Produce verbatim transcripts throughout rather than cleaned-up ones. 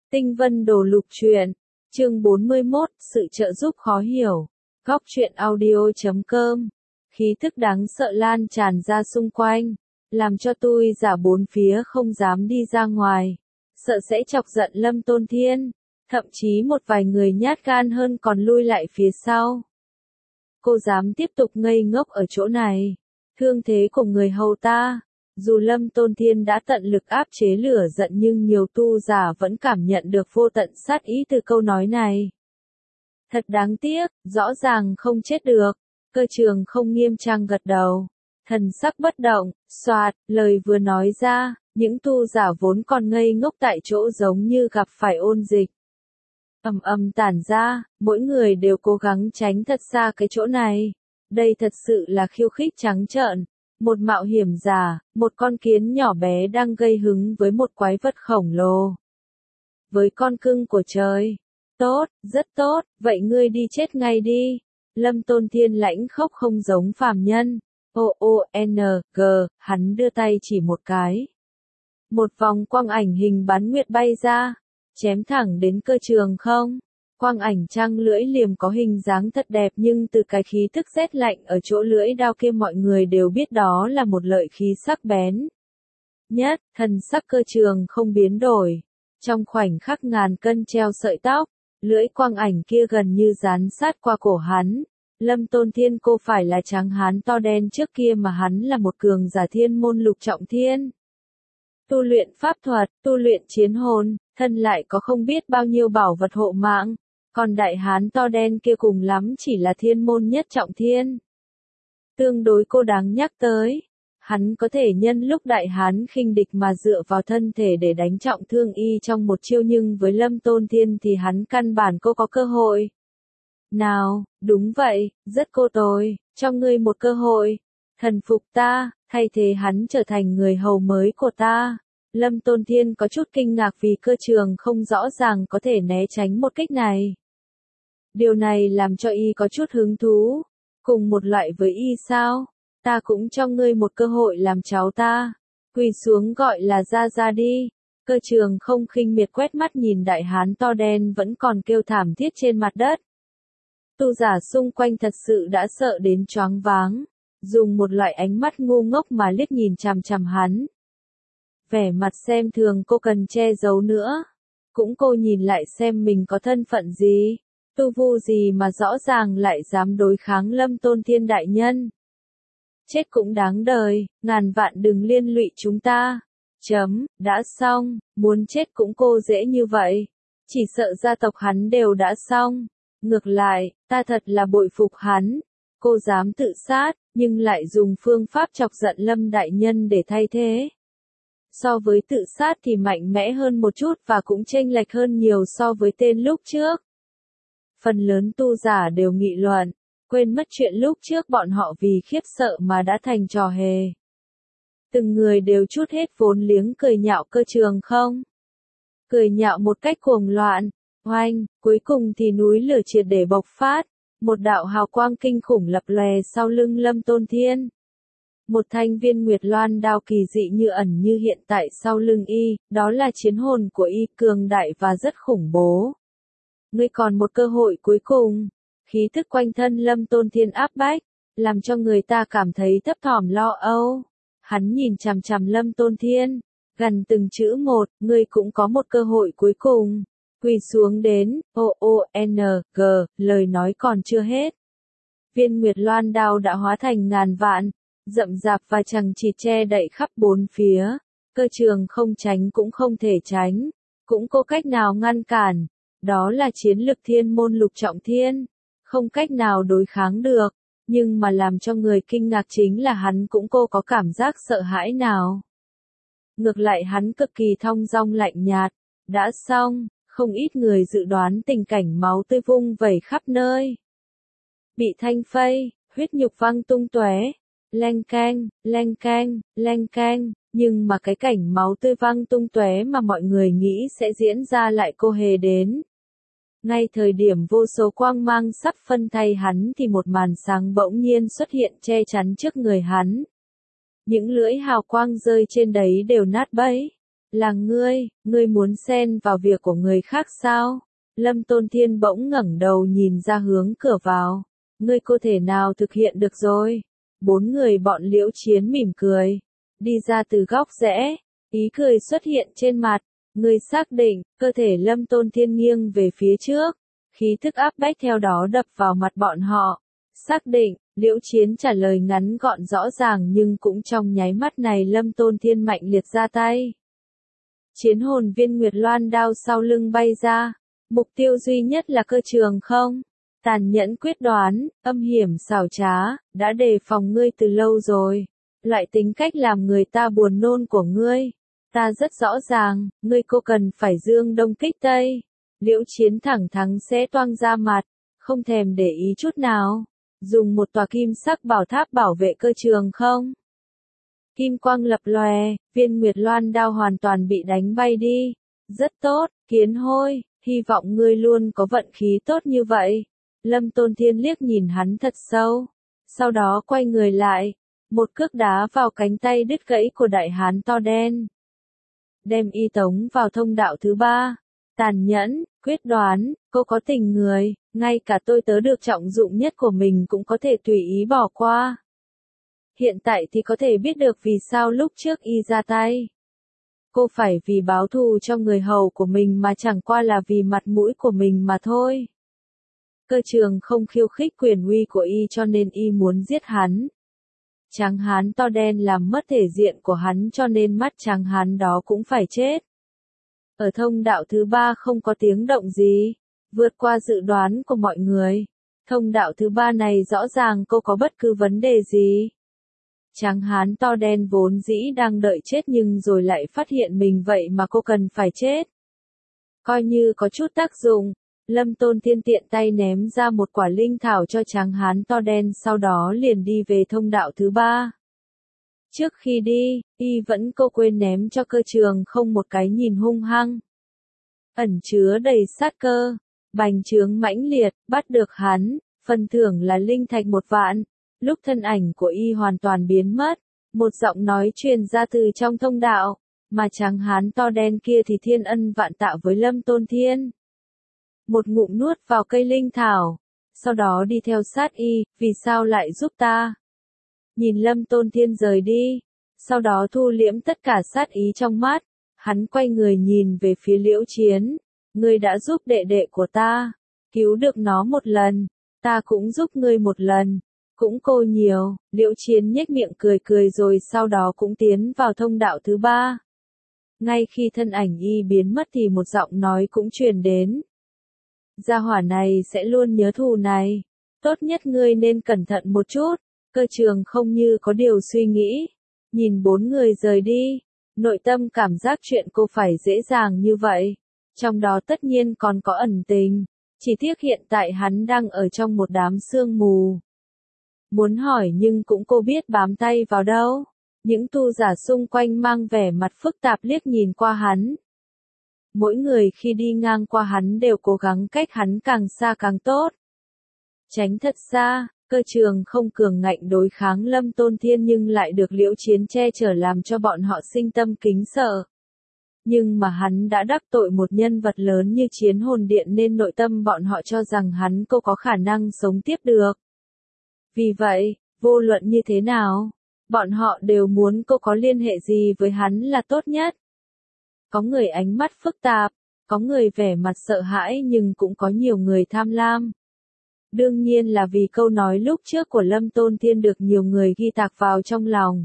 Tinh Vân Đồ Lục Truyện, chương bốn mươi mốt, sự trợ giúp khó hiểu. Góc truyện audio chấm com. Khí thức đáng sợ lan tràn ra xung quanh, làm cho tôi giả bốn phía không dám đi ra ngoài, sợ sẽ chọc giận Lâm Tôn Thiên, thậm chí một vài người nhát gan hơn còn lui lại phía sau. Cô dám tiếp tục ngây ngốc ở chỗ này, thương thế của người hầu ta. Dù Lâm Tôn Thiên đã tận lực áp chế lửa giận nhưng nhiều tu giả vẫn cảm nhận được vô tận sát ý từ câu nói này. Thật đáng tiếc, rõ ràng không chết được. Cơ trường không nghiêm trang gật đầu. Thần sắc bất động, xoạt, lời vừa nói ra, những tu giả vốn còn ngây ngốc tại chỗ giống như gặp phải ôn dịch. Ầm ầm tản ra, mỗi người đều cố gắng tránh thật xa cái chỗ này. Đây thật sự là khiêu khích trắng trợn. Một mạo hiểm giả, một con kiến nhỏ bé đang gây hứng với một quái vật khổng lồ. Với con cưng của trời. Tốt, rất tốt, vậy ngươi đi chết ngay đi. Lâm Tôn Thiên lãnh khốc không giống phàm nhân. O O N G, hắn đưa tay chỉ một cái. Một vòng quang ảnh hình bán nguyệt bay ra, chém thẳng đến cơ trường không. Quang ảnh trăng lưỡi liềm có hình dáng thật đẹp nhưng từ cái khí tức rét lạnh ở chỗ lưỡi đao kia mọi người đều biết đó là một lợi khí sắc bén. Nhất, thần sắc cơ trường không biến đổi. Trong khoảnh khắc ngàn cân treo sợi tóc, lưỡi quang ảnh kia gần như dán sát qua cổ hắn. Lâm Tôn Thiên cô phải là tráng hán to đen trước kia mà hắn là một cường giả thiên môn lục trọng thiên. Tu luyện pháp thuật, tu luyện chiến hồn, thân lại có không biết bao nhiêu bảo vật hộ mạng. Còn đại hán to đen kia cùng lắm chỉ là thiên môn nhất trọng thiên. Tương đối cô đáng nhắc tới. Hắn có thể nhân lúc đại hán khinh địch mà dựa vào thân thể để đánh trọng thương y trong một chiêu nhưng với Lâm Tôn Thiên thì hắn căn bản cô có cơ hội. Nào, đúng vậy, rất cô tôi, cho ngươi một cơ hội. Thần phục ta, thay thế hắn trở thành người hầu mới của ta. Lâm Tôn Thiên có chút kinh ngạc vì cơ trường không rõ ràng có thể né tránh một kích này. Điều này làm cho y có chút hứng thú. Cùng một loại với y sao? Ta cũng cho ngươi một cơ hội làm cháu ta. Quỳ xuống gọi là ra ra đi. Cơ trường không khinh miệt quét mắt nhìn đại hán to đen vẫn còn kêu thảm thiết trên mặt đất. Tu giả xung quanh thật sự đã sợ đến choáng váng. Dùng một loại ánh mắt ngu ngốc mà liếc nhìn chằm chằm hắn. Vẻ mặt xem thường cô cần che giấu nữa. Cũng cô nhìn lại xem mình có thân phận gì. Tu vu gì mà rõ ràng lại dám đối kháng Lâm Tôn Thiên đại nhân. Chết cũng đáng đời, ngàn vạn đừng liên lụy chúng ta. Chấm, đã xong, muốn chết cũng cô dễ như vậy. Chỉ sợ gia tộc hắn đều đã xong. Ngược lại, ta thật là bội phục hắn. Cô dám tự sát, nhưng lại dùng phương pháp chọc giận Lâm đại nhân để thay thế. So với tự sát thì mạnh mẽ hơn một chút và cũng chênh lệch hơn nhiều so với tên lúc trước. Phần lớn tu giả đều nghị luận, quên mất chuyện lúc trước bọn họ vì khiếp sợ mà đã thành trò hề. Từng người đều chút hết vốn liếng cười nhạo cơ trường không. Cười nhạo một cách cuồng loạn, oanh, cuối cùng thì núi lửa triệt để bộc phát, một đạo hào quang kinh khủng lập lòe sau lưng Lâm Tôn Thiên. Một thanh viên nguyệt loan đao kỳ dị như ẩn như hiện tại sau lưng y, đó là chiến hồn của y cường đại và rất khủng bố. Ngươi còn một cơ hội cuối cùng. Khí thức quanh thân Lâm Tôn Thiên áp bách, làm cho người ta cảm thấy thấp thỏm lo âu. Hắn nhìn chằm chằm Lâm Tôn Thiên, gần từng chữ một, ngươi cũng có một cơ hội cuối cùng. Quỳ xuống đến, O O N G, lời nói còn chưa hết. Viên nguyệt loan đao đã hóa thành ngàn vạn, rậm rạp và chằng chịt che đậy khắp bốn phía. Cơ trường không tránh cũng không thể tránh, cũng có cách nào ngăn cản. Đó là chiến lực thiên môn lục trọng thiên, không cách nào đối kháng được, nhưng mà làm cho người kinh ngạc chính là hắn cũng cô có cảm giác sợ hãi nào. Ngược lại hắn cực kỳ thong dong lạnh nhạt, đã xong, không ít người dự đoán tình cảnh máu tươi vung vẩy khắp nơi. Bị thanh phây, huyết nhục văng tung tóe, leng keng, leng keng, leng keng. Nhưng mà cái cảnh máu tươi văng tung tóe mà mọi người nghĩ sẽ diễn ra lại cô hề đến. Ngay thời điểm vô số quang mang sắp phân thay hắn thì một màn sáng bỗng nhiên xuất hiện che chắn trước người hắn. Những lưỡi hào quang rơi trên đấy đều nát bấy. Là ngươi, ngươi muốn xen vào việc của người khác sao? Lâm Tôn Thiên bỗng ngẩng đầu nhìn ra hướng cửa vào. Ngươi có thể nào thực hiện được rồi? Bốn người bọn Liễu Chiến mỉm cười. Đi ra từ góc rẽ. Ý cười xuất hiện trên mặt. Ngươi xác định, cơ thể Lâm Tôn Thiên nghiêng về phía trước. Khí thức áp bách theo đó đập vào mặt bọn họ. Xác định, Liễu Chiến trả lời ngắn gọn rõ ràng nhưng cũng trong nháy mắt này Lâm Tôn Thiên mạnh liệt ra tay. Chiến hồn viên Nguyệt Loan đao sau lưng bay ra. Mục tiêu duy nhất là cơ trường không? Tàn nhẫn quyết đoán, âm hiểm xảo trá, đã đề phòng ngươi từ lâu rồi. Loại tính cách làm người ta buồn nôn của ngươi. Ta rất rõ ràng, ngươi cô cần phải dương đông kích tây. Liễu Chiến thẳng thắn sẽ toang ra mặt, không thèm để ý chút nào. Dùng một tòa kim sắc bảo tháp bảo vệ cơ trường không? Kim quang lập lòe, viên Nguyệt Loan đao hoàn toàn bị đánh bay đi. Rất tốt, Kiến Hôi, hy vọng ngươi luôn có vận khí tốt như vậy. Lâm Tôn Thiên liếc nhìn hắn thật sâu. Sau đó quay người lại, một cước đá vào cánh tay đứt gãy của đại hán to đen. Đem y tống vào thông đạo thứ ba. Tàn nhẫn, quyết đoán, cô có tình người, ngay cả tôi tớ được trọng dụng nhất của mình cũng có thể tùy ý bỏ qua. Hiện tại thì có thể biết được vì sao lúc trước y ra tay. Cô phải vì báo thù cho người hầu của mình mà chẳng qua là vì mặt mũi của mình mà thôi. Cơ trường không khiêu khích quyền uy của y cho nên y muốn giết hắn. Tráng hán to đen làm mất thể diện của hắn cho nên mắt tráng hán đó cũng phải chết. Ở thông đạo thứ ba không có tiếng động gì, vượt qua dự đoán của mọi người. Thông đạo thứ ba này rõ ràng cô có bất cứ vấn đề gì. Tráng hán to đen vốn dĩ đang đợi chết nhưng rồi lại phát hiện mình vậy mà cô cần phải chết. Coi như có chút tác dụng, Lâm Tôn Thiên tiện tay ném ra một quả linh thảo cho tráng hán to đen sau đó liền đi về thông đạo thứ ba. Trước khi đi, y vẫn cô quên ném cho cơ trường không một cái nhìn hung hăng. Ẩn chứa đầy sát cơ, bành trướng mãnh liệt, bắt được hắn, phần thưởng là linh thạch một vạn. Lúc thân ảnh của y hoàn toàn biến mất, một giọng nói truyền ra từ trong thông đạo, mà tráng hán to đen kia thì thiên ân vạn tạ với Lâm Tôn Thiên. Một ngụm nuốt vào cây linh thảo, sau đó đi theo sát y, vì sao lại giúp ta? Nhìn Lâm Tôn Thiên rời đi, sau đó thu liễm tất cả sát ý trong mắt, hắn quay người nhìn về phía Liễu Chiến, ngươi đã giúp đệ đệ của ta, cứu được nó một lần, ta cũng giúp ngươi một lần. Cũng cô nhiều, Liễu Chiến nhếch miệng cười cười rồi sau đó cũng tiến vào thông đạo thứ ba. Ngay khi thân ảnh y biến mất thì một giọng nói cũng truyền đến. Gia hỏa này sẽ luôn nhớ thù này. Tốt nhất ngươi nên cẩn thận một chút. Cơ trường không như có điều suy nghĩ. Nhìn bốn người rời đi. Nội tâm cảm giác chuyện cô phải dễ dàng như vậy. Trong đó tất nhiên còn có ẩn tình. Chỉ tiếc hiện tại hắn đang ở trong một đám sương mù. Muốn hỏi nhưng cũng cô biết bám tay vào đâu. Những tu giả xung quanh mang vẻ mặt phức tạp liếc nhìn qua hắn. Mỗi người khi đi ngang qua hắn đều cố gắng cách hắn càng xa càng tốt. Tránh thật xa, cơ trường không cường ngạnh đối kháng Lâm Tôn Thiên nhưng lại được Liễu Chiến che chở làm cho bọn họ sinh tâm kính sợ. Nhưng mà hắn đã đắc tội một nhân vật lớn như Chiến Hồn Điện nên nội tâm bọn họ cho rằng hắn cô có khả năng sống tiếp được. Vì vậy, vô luận như thế nào, bọn họ đều muốn cô có liên hệ gì với hắn là tốt nhất. Có người ánh mắt phức tạp, có người vẻ mặt sợ hãi nhưng cũng có nhiều người tham lam. Đương nhiên là vì câu nói lúc trước của Lâm Tôn Thiên được nhiều người ghi tạc vào trong lòng.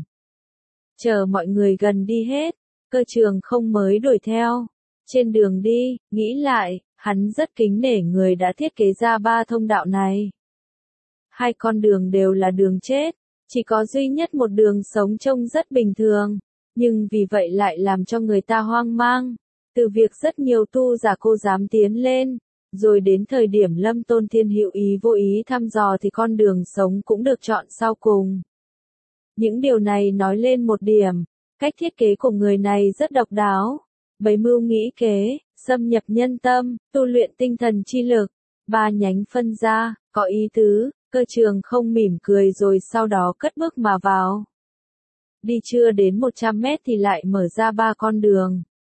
Chờ mọi người gần đi hết, cơ trường không mới đuổi theo. Trên đường đi, nghĩ lại, hắn rất kính nể người đã thiết kế ra ba thông đạo này. Hai con đường đều là đường chết, chỉ có duy nhất một đường sống trông rất bình thường, nhưng vì vậy lại làm cho người ta hoang mang. Từ việc rất nhiều tu giả cô dám tiến lên, rồi đến thời điểm Lâm Tôn Thiên hữu ý vô ý thăm dò thì con đường sống cũng được chọn sau cùng. Những điều này nói lên một điểm, cách thiết kế của người này rất độc đáo. Bày mưu nghĩ kế, xâm nhập nhân tâm, tu luyện tinh thần chi lực, ba nhánh phân ra, có ý tứ. Cơ trường không mỉm cười rồi sau đó cất bước mà vào. Đi chưa đến một trăm mét thì lại mở ra ba con đường.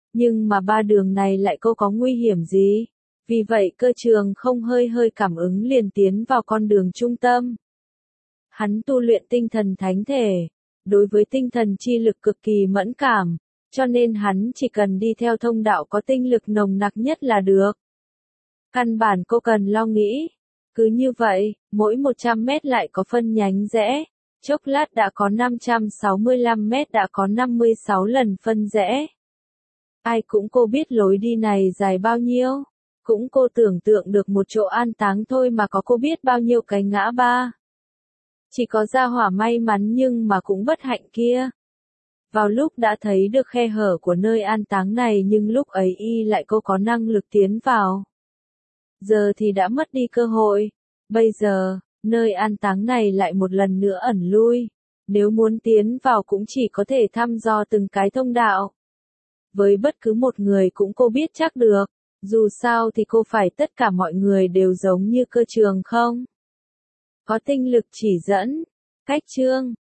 Nhưng mà ba đường này lại cô có nguy hiểm gì? Vì vậy cơ trường không hơi hơi cảm ứng liền tiến vào con đường trung tâm. Hắn tu luyện tinh thần thánh thể, đối với tinh thần chi lực cực kỳ mẫn cảm, cho nên hắn chỉ cần đi theo thông đạo có tinh lực nồng nặc nhất là được. Căn bản cô cần lo nghĩ. Cứ như vậy, mỗi một trăm mét lại có phân nhánh rẽ, chốc lát đã có năm trăm sáu mươi lăm mét đã có năm mươi sáu lần phân rẽ. Ai cũng cô biết lối đi này dài bao nhiêu, cũng cô tưởng tượng được một chỗ an táng thôi mà có cô biết bao nhiêu cái ngã ba. Chỉ có gia hỏa may mắn nhưng mà cũng bất hạnh kia. Vào lúc đã thấy được khe hở của nơi an táng này nhưng lúc ấy y lại cô có năng lực tiến vào. Giờ thì đã mất đi cơ hội. Bây giờ, nơi an táng này lại một lần nữa ẩn lui. Nếu muốn tiến vào cũng chỉ có thể thăm dò từng cái thông đạo. Với bất cứ một người cũng cô biết chắc được. Dù sao thì cô phải tất cả mọi người đều giống như cơ trường không? Có tinh lực chỉ dẫn. Cách chương